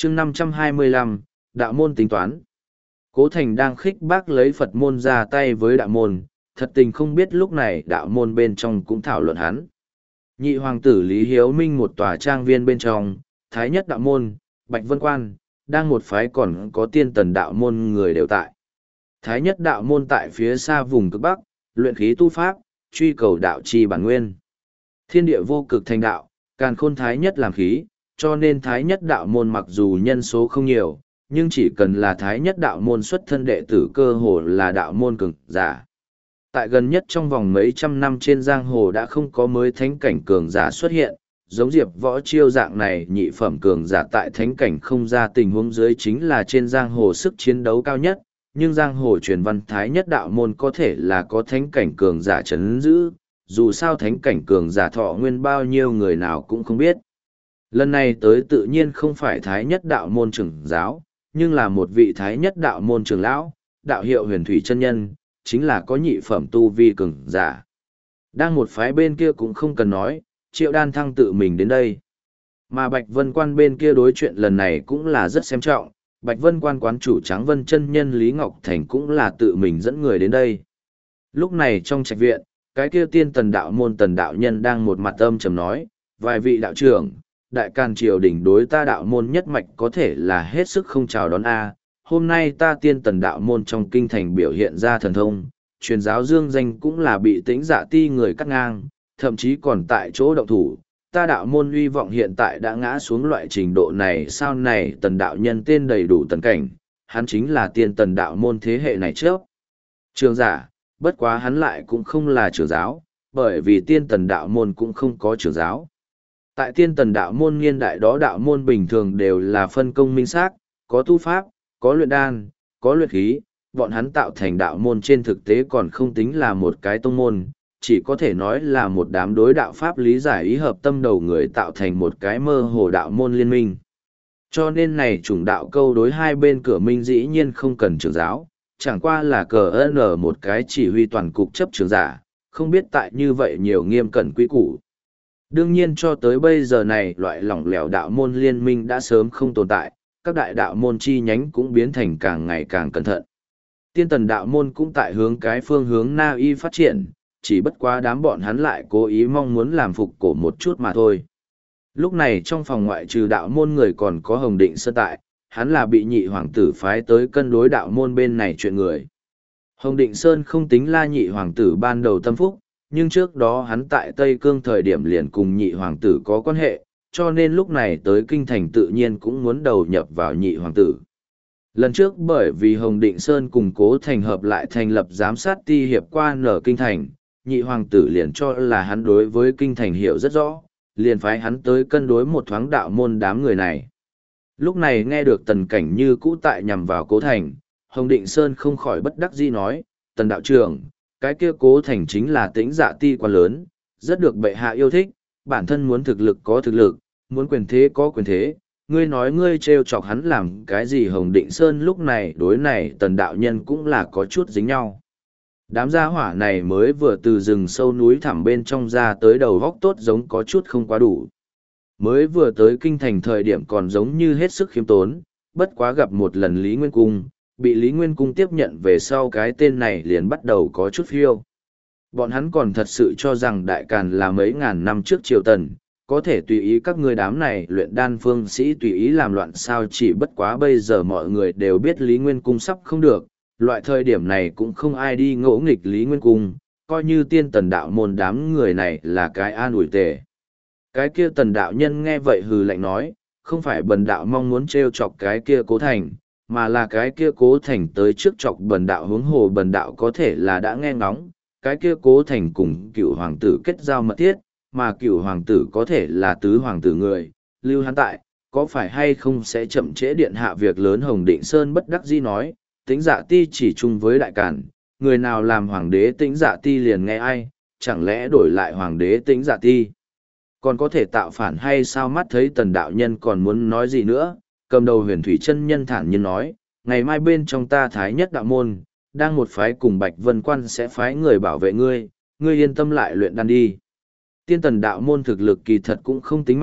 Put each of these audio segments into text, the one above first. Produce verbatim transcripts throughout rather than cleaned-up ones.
chương năm trăm hai mươi lăm, đạo môn tính toán. Cố Thành đang khích bác lấy Phật môn ra tay với đạo môn, thật tình không biết lúc này đạo môn bên trong cũng thảo luận hắn. Nhị hoàng tử Lý Hiếu Minh một tòa trang viên bên trong, Thái nhất đạo môn, Bạch Vân Quan, đang một phái còn có tiên tần đạo môn người đều tại. Thái nhất đạo môn tại phía xa vùng cực Bắc, luyện khí tu pháp, truy cầu đạo chi bản nguyên. Thiên địa vô cực thành đạo, càn khôn thái nhất làm khí, cho nên thái nhất đạo môn mặc dù nhân số không nhiều, nhưng chỉ cần là thái nhất đạo môn xuất thân đệ tử cơ hồ là đạo môn cường giả. Tại gần nhất trong vòng mấy trăm năm trên giang hồ đã không có mới thánh cảnh cường giả xuất hiện, giống Diệp Võ Chiêu dạng này nhị phẩm cường giả tại thánh cảnh không ra tình huống dưới chính là trên giang hồ sức chiến đấu cao nhất, nhưng giang hồ truyền văn thái nhất đạo môn có thể là có thánh cảnh cường giả chấn giữ, dù sao thánh cảnh cường giả thọ nguyên bao nhiêu người nào cũng không biết. Lần này tới tự nhiên không phải thái nhất đạo môn trưởng giáo, nhưng là một vị thái nhất đạo môn trưởng lão, đạo hiệu huyền thủy chân nhân, chính là có nhị phẩm tu vi cường giả. Đang một phái bên kia cũng không cần nói, Triệu Đan Thăng tự mình đến đây. Mà Bạch Vân Quan bên kia đối chuyện lần này cũng là rất xem trọng, Bạch Vân Quan quán chủ Tráng Vân chân nhân Lý Ngọc Thành cũng là tự mình dẫn người đến đây. Lúc này trong trạch viện, cái kia tiên tần đạo môn tần đạo nhân đang một mặt âm trầm nói, vài vị đạo trưởng, đại can triều đình đối ta đạo môn nhất mạch có thể là hết sức không chào đón a. Hôm nay ta tiên tần đạo môn trong kinh thành biểu hiện ra thần thông, truyền giáo dương danh cũng là bị tĩnh dạ ti người cắt ngang, thậm chí còn tại chỗ động thủ, ta đạo môn uy vọng hiện tại đã ngã xuống loại trình độ này. Sao này tần đạo nhân tên đầy đủ tần cảnh, hắn chính là tiên tần đạo môn thế hệ này trước. Trường giả, bất quá hắn lại cũng không là trưởng giáo, bởi vì tiên tần đạo môn cũng không có trưởng giáo. Tại tiên tần đạo môn niên đại đó đạo môn bình thường đều là phân công minh xác, có tu pháp, có luyện đan, có luyện khí, bọn hắn tạo thành đạo môn trên thực tế còn không tính là một cái tông môn, chỉ có thể nói là một đám đối đạo pháp lý giải ý hợp tâm đầu người tạo thành một cái mơ hồ đạo môn liên minh. Cho nên này chủng đạo câu đối hai bên cửa minh dĩ nhiên không cần trưởng giáo, chẳng qua là cờ ơn một cái chỉ huy toàn cục chấp trưởng giả, không biết tại như vậy nhiều nghiêm cẩn quý củ. Đương nhiên cho tới bây giờ này loại lỏng lẻo đạo môn liên minh đã sớm không tồn tại, các đại đạo môn chi nhánh cũng biến thành càng ngày càng cẩn thận. Tiên tần đạo môn cũng tại hướng cái phương hướng na y phát triển, chỉ bất quá đám bọn hắn lại cố ý mong muốn làm phục cổ một chút mà thôi. Lúc này trong phòng ngoại trừ đạo môn người còn có Hồng Định Sơn tại, hắn là bị nhị hoàng tử phái tới cân đối đạo môn bên này chuyện người. Hồng Định Sơn không tính là nhị hoàng tử ban đầu tâm phúc, nhưng trước đó hắn tại Tây Cương thời điểm liền cùng nhị hoàng tử có quan hệ, cho nên lúc này tới kinh thành tự nhiên cũng muốn đầu nhập vào nhị hoàng tử. Lần trước bởi vì Hồng Định Sơn cùng Cố Thành hợp lại thành lập giám sát ti hiệp qua nở kinh thành, nhị hoàng tử liền cho là hắn đối với kinh thành hiểu rất rõ, liền phái hắn tới cân đối một thoáng đạo môn đám người này. Lúc này nghe được tần cảnh như cũ tại nhằm vào Cố Thành, Hồng Định Sơn không khỏi bất đắc dĩ nói, tần đạo trưởng, cái kia Cố Thành chính là tĩnh dạ ti quá lớn, rất được bệ hạ yêu thích, bản thân muốn thực lực có thực lực, muốn quyền thế có quyền thế, ngươi nói ngươi trêu chọc hắn làm cái gì. Hồng Định Sơn lúc này đối này tần đạo nhân cũng là có chút dính nhau. Đám gia hỏa này mới vừa từ rừng sâu núi thẳm bên trong ra tới đầu góc tốt giống có chút không quá đủ. Mới vừa tới kinh thành thời điểm còn giống như hết sức khiêm tốn, bất quá gặp một lần Lý Nguyên Cung, bị Lý Nguyên Cung tiếp nhận về sau cái tên này liền bắt đầu có chút phiêu. Bọn hắn còn thật sự cho rằng Đại Càn là mấy ngàn năm trước triều tần, có thể tùy ý các ngươi đám này luyện đan phương sĩ tùy ý làm loạn sao. Chỉ bất quá bây giờ mọi người đều biết Lý Nguyên Cung sắp không được, loại thời điểm này cũng không ai đi ngỗ nghịch Lý Nguyên Cung, coi như tiên tần đạo môn đám người này là cái an ủi tề. Cái kia tần đạo nhân nghe vậy hừ lạnh nói, không phải bần đạo mong muốn trêu chọc cái kia Cố Thành, mà là cái kia Cố Thành tới trước chọc bần đạo, huống hồ bần đạo có thể là đã nghe ngóng, cái kia Cố Thành cùng cựu hoàng tử kết giao mật thiết, mà cựu hoàng tử có thể là tứ hoàng tử người, lưu hắn tại, có phải hay không sẽ chậm trễ điện hạ việc lớn. Hồng Định Sơn bất đắc dĩ nói, Tĩnh Dạ Ti chỉ chung với Đại Càn, người nào làm hoàng đế Tĩnh Dạ Ti liền nghe ai, chẳng lẽ đổi lại hoàng đế Tĩnh Dạ Ti còn có thể tạo phản hay sao? Mắt thấy tần đạo nhân còn muốn nói gì nữa, cầm đầu huyền thủy chân nhân thản nhiên nói, ngày mai bên trong ta Thái nhất đạo môn đang một phái cùng Bạch Vân Quan sẽ phái người bảo vệ ngươi, ngươi yên tâm lại luyện đan đi. Tiên tần đạo môn thực lực kỳ thật cũng không tính mạnh,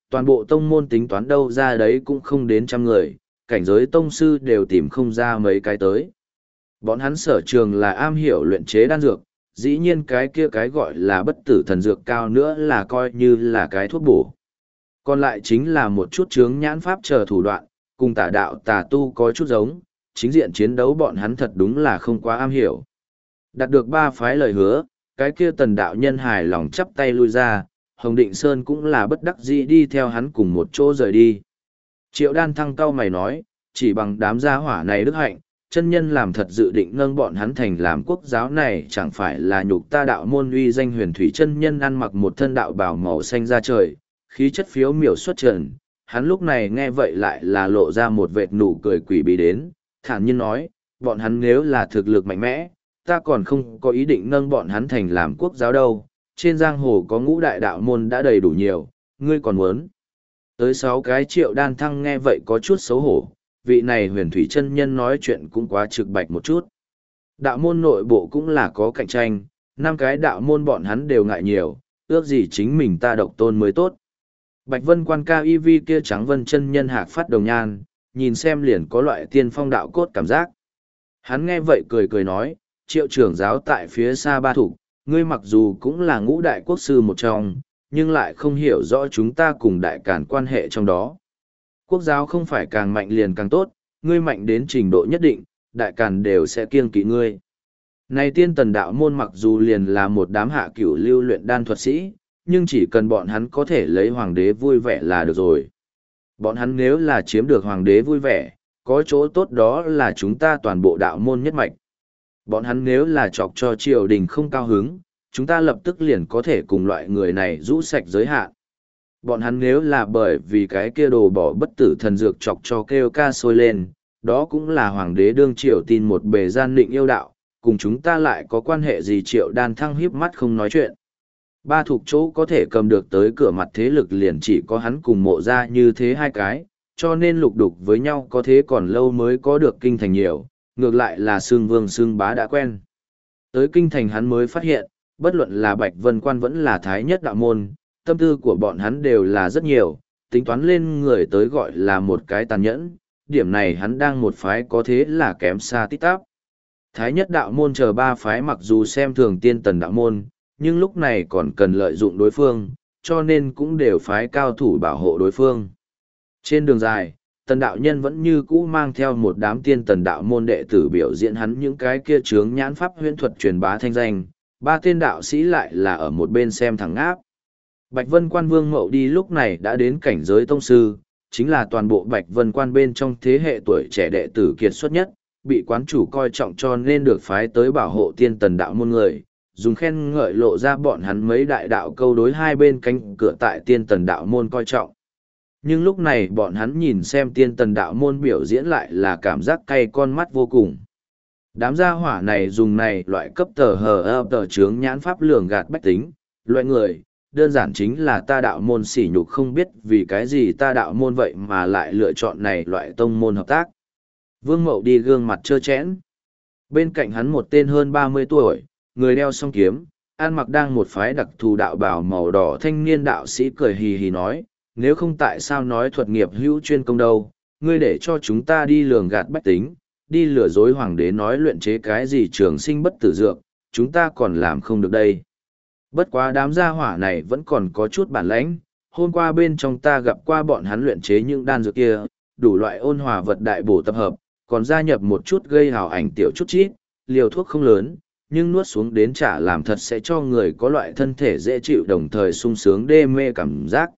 toàn bộ tông môn tính toán đâu ra đấy cũng không đến trăm người, cảnh giới tông sư đều tìm không ra mấy cái tới. Bọn hắn sở trường là am hiểu luyện chế đan dược, dĩ nhiên cái kia cái gọi là bất tử thần dược cao nữa là coi như là cái thuốc bổ. Còn lại chính là một chút chướng nhãn pháp chờ thủ đoạn, cùng tà đạo tà tu có chút giống, chính diện chiến đấu bọn hắn thật đúng là không quá am hiểu. Đạt được ba phái lời hứa, cái kia tần đạo nhân hài lòng chắp tay lui ra, Hồng Định Sơn cũng là bất đắc dĩ đi theo hắn cùng một chỗ rời đi. Triệu Đan Thăng cau mày nói, chỉ bằng đám gia hỏa này đức hạnh, chân nhân làm thật dự định nâng bọn hắn thành làm quốc giáo này chẳng phải là nhục ta đạo môn uy danh huyền thủy chân nhân ăn mặc một thân đạo bào màu xanh ra trời, khí chất phiếu miểu xuất trần. Hắn lúc này nghe vậy lại là lộ ra một vệt nụ cười quỷ bí đến, thản nhiên nói, bọn hắn nếu là thực lực mạnh mẽ, ta còn không có ý định nâng bọn hắn thành làm quốc giáo đâu, trên giang hồ có ngũ đại đạo môn đã đầy đủ nhiều, ngươi còn muốn. Tới sáu cái Triệu Đan Thăng nghe vậy có chút xấu hổ, vị này huyền thủy chân nhân nói chuyện cũng quá trực bạch một chút. Đạo môn nội bộ cũng là có cạnh tranh, năm cái đạo môn bọn hắn đều ngại nhiều, ước gì chính mình ta độc tôn mới tốt. Bạch Vân Quan Ca Y Vi kia trắng vân chân nhân hạc phát đồng nhan, nhìn xem liền có loại tiên phong đạo cốt cảm giác. Hắn nghe vậy cười cười nói, Triệu trưởng giáo tại phía xa ba thủ, ngươi mặc dù cũng là ngũ đại quốc sư một trong, nhưng lại không hiểu rõ chúng ta cùng đại càn quan hệ trong đó. Quốc giáo không phải càng mạnh liền càng tốt, ngươi mạnh đến trình độ nhất định, đại càn đều sẽ kiêng kỵ ngươi. Này tiên tần đạo môn mặc dù liền là một đám hạ cửu lưu luyện đan thuật sĩ, nhưng chỉ cần bọn hắn có thể lấy hoàng đế vui vẻ là được rồi. Bọn hắn nếu là chiếm được hoàng đế vui vẻ, có chỗ tốt đó là chúng ta toàn bộ đạo môn nhất mạch. Bọn hắn nếu là chọc cho triều đình không cao hứng, chúng ta lập tức liền có thể cùng loại người này rũ sạch giới hạn. Bọn hắn nếu là bởi vì cái kia đồ bỏ bất tử thần dược chọc cho kêu ca sôi lên, đó cũng là hoàng đế đương triều tin một bề gian định yêu đạo, cùng chúng ta lại có quan hệ gì. Triệu Đan Thăng híp mắt không nói chuyện. Ba thuộc chỗ có thể cầm được tới cửa mặt thế lực liền chỉ có hắn cùng mộ ra như thế hai cái, cho nên lục đục với nhau có thế còn lâu mới có được kinh thành nhiều, ngược lại là xương vương xương bá đã quen. Tới kinh thành hắn mới phát hiện, bất luận là Bạch Vân Quan vẫn là Thái Nhất đạo môn, tâm tư của bọn hắn đều là rất nhiều, tính toán lên người tới gọi là một cái tàn nhẫn, điểm này hắn đang một phái có thế là kém xa tít tắp. Thái Nhất đạo môn chờ ba phái mặc dù xem thường tiên tần đạo môn, nhưng lúc này còn cần lợi dụng đối phương, cho nên cũng đều phái cao thủ bảo hộ đối phương. Trên đường dài, tần đạo nhân vẫn như cũ mang theo một đám tiên tần đạo môn đệ tử biểu diễn hắn những cái kia chướng nhãn pháp huyễn thuật truyền bá thanh danh, ba tên đạo sĩ lại là ở một bên xem thẳng áp. Bạch Vân Quan Vương Mậu Đi lúc này đã đến cảnh giới tông sư, chính là toàn bộ Bạch Vân Quan bên trong thế hệ tuổi trẻ đệ tử kiệt xuất nhất, bị quán chủ coi trọng cho nên được phái tới bảo hộ tiên tần đạo môn người, dùng khen ngợi lộ ra bọn hắn mấy đại đạo câu đối hai bên cánh cửa tại tiên tần đạo môn coi trọng. Nhưng lúc này bọn hắn nhìn xem tiên tần đạo môn biểu diễn lại là cảm giác cay con mắt vô cùng. Đám gia hỏa này dùng này loại cấp tờ hờ ơ tờ chướng nhãn pháp lường gạt bách tính, loại người, đơn giản chính là ta đạo môn sỉ nhục không biết vì cái gì ta đạo môn vậy mà lại lựa chọn này loại tông môn hợp tác. Vương Mậu Đi gương mặt trơ trẽn. Bên cạnh hắn một tên hơn ba mươi tuổi, người đeo song kiếm, ăn mặc đang một phái đặc thù đạo bào màu đỏ thanh niên đạo sĩ cười hì hì nói, nếu không tại sao nói thuật nghiệp hữu chuyên công đâu, ngươi để cho chúng ta đi lường gạt bách tính, đi lừa dối hoàng đế nói luyện chế cái gì trường sinh bất tử dược, chúng ta còn làm không được đây. Bất quá đám gia hỏa này vẫn còn có chút bản lãnh, hôm qua bên trong ta gặp qua bọn hắn luyện chế những đan dược kia, đủ loại ôn hòa vật đại bổ tập hợp, còn gia nhập một chút gây hào ảnh tiểu chút chít, liều thuốc không lớn, nhưng nuốt xuống đến trả làm thật sẽ cho người có loại thân thể dễ chịu đồng thời sung sướng đê mê cảm giác.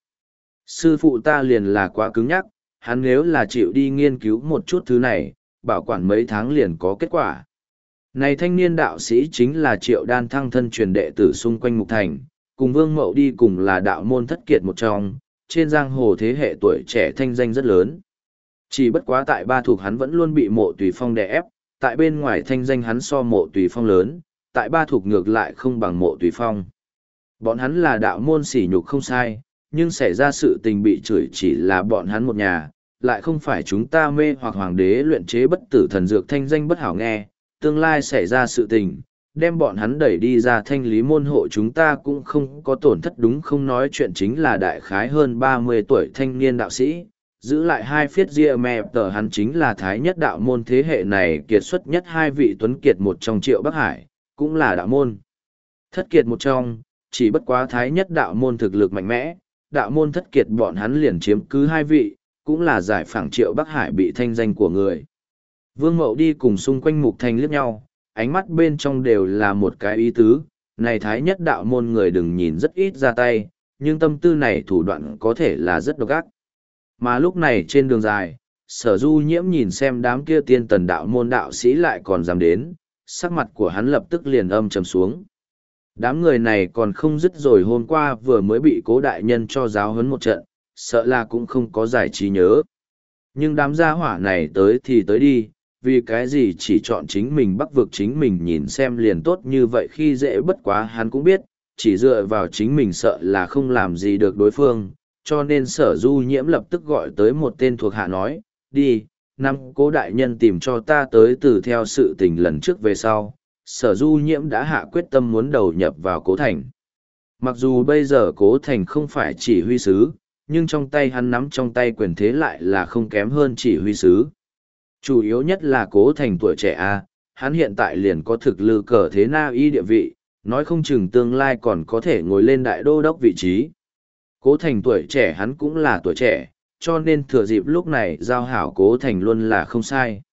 Sư phụ ta liền là quá cứng nhắc, hắn nếu là chịu đi nghiên cứu một chút thứ này, bảo quản mấy tháng liền có kết quả. Này thanh niên đạo sĩ chính là Triệu Đan Thăng thân truyền đệ tử xung quanh Mục Thành, cùng Vương Mậu Đi cùng là đạo môn thất kiệt một trong, trên giang hồ thế hệ tuổi trẻ thanh danh rất lớn. Chỉ bất quá tại ba thuộc hắn vẫn luôn bị Mộ Tùy Phong đè ép, tại bên ngoài thanh danh hắn so Mộ Tùy Phong lớn, tại ba thuộc ngược lại không bằng Mộ Tùy Phong. Bọn hắn là đạo môn sỉ nhục không sai, nhưng xảy ra sự tình bị chửi chỉ là bọn hắn một nhà, lại không phải chúng ta mê hoặc hoàng đế luyện chế bất tử thần dược thanh danh bất hảo nghe, tương lai xảy ra sự tình, đem bọn hắn đẩy đi ra thanh lý môn hộ chúng ta cũng không có tổn thất đúng không nói chuyện chính là đại khái hơn ba mươi tuổi thanh niên đạo sĩ, giữ lại hai phiết ria mẹ tờ hắn chính là thái nhất đạo môn thế hệ này kiệt xuất nhất hai vị tuấn kiệt một trong Triệu Bắc Hải, cũng là đạo môn. Thất kiệt một trong, chỉ bất quá thái nhất đạo môn thực lực mạnh mẽ, đạo môn thất kiệt bọn hắn liền chiếm cứ hai vị, cũng là giải phẳng Triệu Bắc Hải bị thanh danh của người. Vương Mậu đi cùng xung quanh Mục Thanh liếc nhau, ánh mắt bên trong đều là một cái ý tứ, này thái nhất đạo môn người đừng nhìn rất ít ra tay, nhưng tâm tư này thủ đoạn có thể là rất độc ác. Mà lúc này trên đường dài, Sở Du Nhiễm nhìn xem đám kia tiên tần đạo môn đạo sĩ lại còn dám đến, sắc mặt của hắn lập tức liền âm trầm xuống. Đám người này còn không dứt rồi hôm qua vừa mới bị Cố đại nhân cho giáo huấn một trận, sợ là cũng không có giải trí nhớ. Nhưng đám gia hỏa này tới thì tới đi, vì cái gì chỉ chọn chính mình bắc vực chính mình nhìn xem liền tốt như vậy khi dễ bất quá hắn cũng biết, chỉ dựa vào chính mình sợ là không làm gì được đối phương, cho nên Sở Du Nhiễm lập tức gọi tới một tên thuộc hạ nói, đi, năm Cố đại nhân tìm cho ta tới từ theo sự tình lần trước về sau. Sở Du Nhiễm đã hạ quyết tâm muốn đầu nhập vào Cố Thành. Mặc dù bây giờ Cố Thành không phải chỉ huy sứ, nhưng trong tay hắn nắm trong tay quyền thế lại là không kém hơn chỉ huy sứ. Chủ yếu nhất là Cố Thành tuổi trẻ a, hắn hiện tại liền có thực lực cờ thế na y địa vị, nói không chừng tương lai còn có thể ngồi lên đại đô đốc vị trí. Cố Thành tuổi trẻ hắn cũng là tuổi trẻ, cho nên thừa dịp lúc này giao hảo Cố Thành luôn là không sai.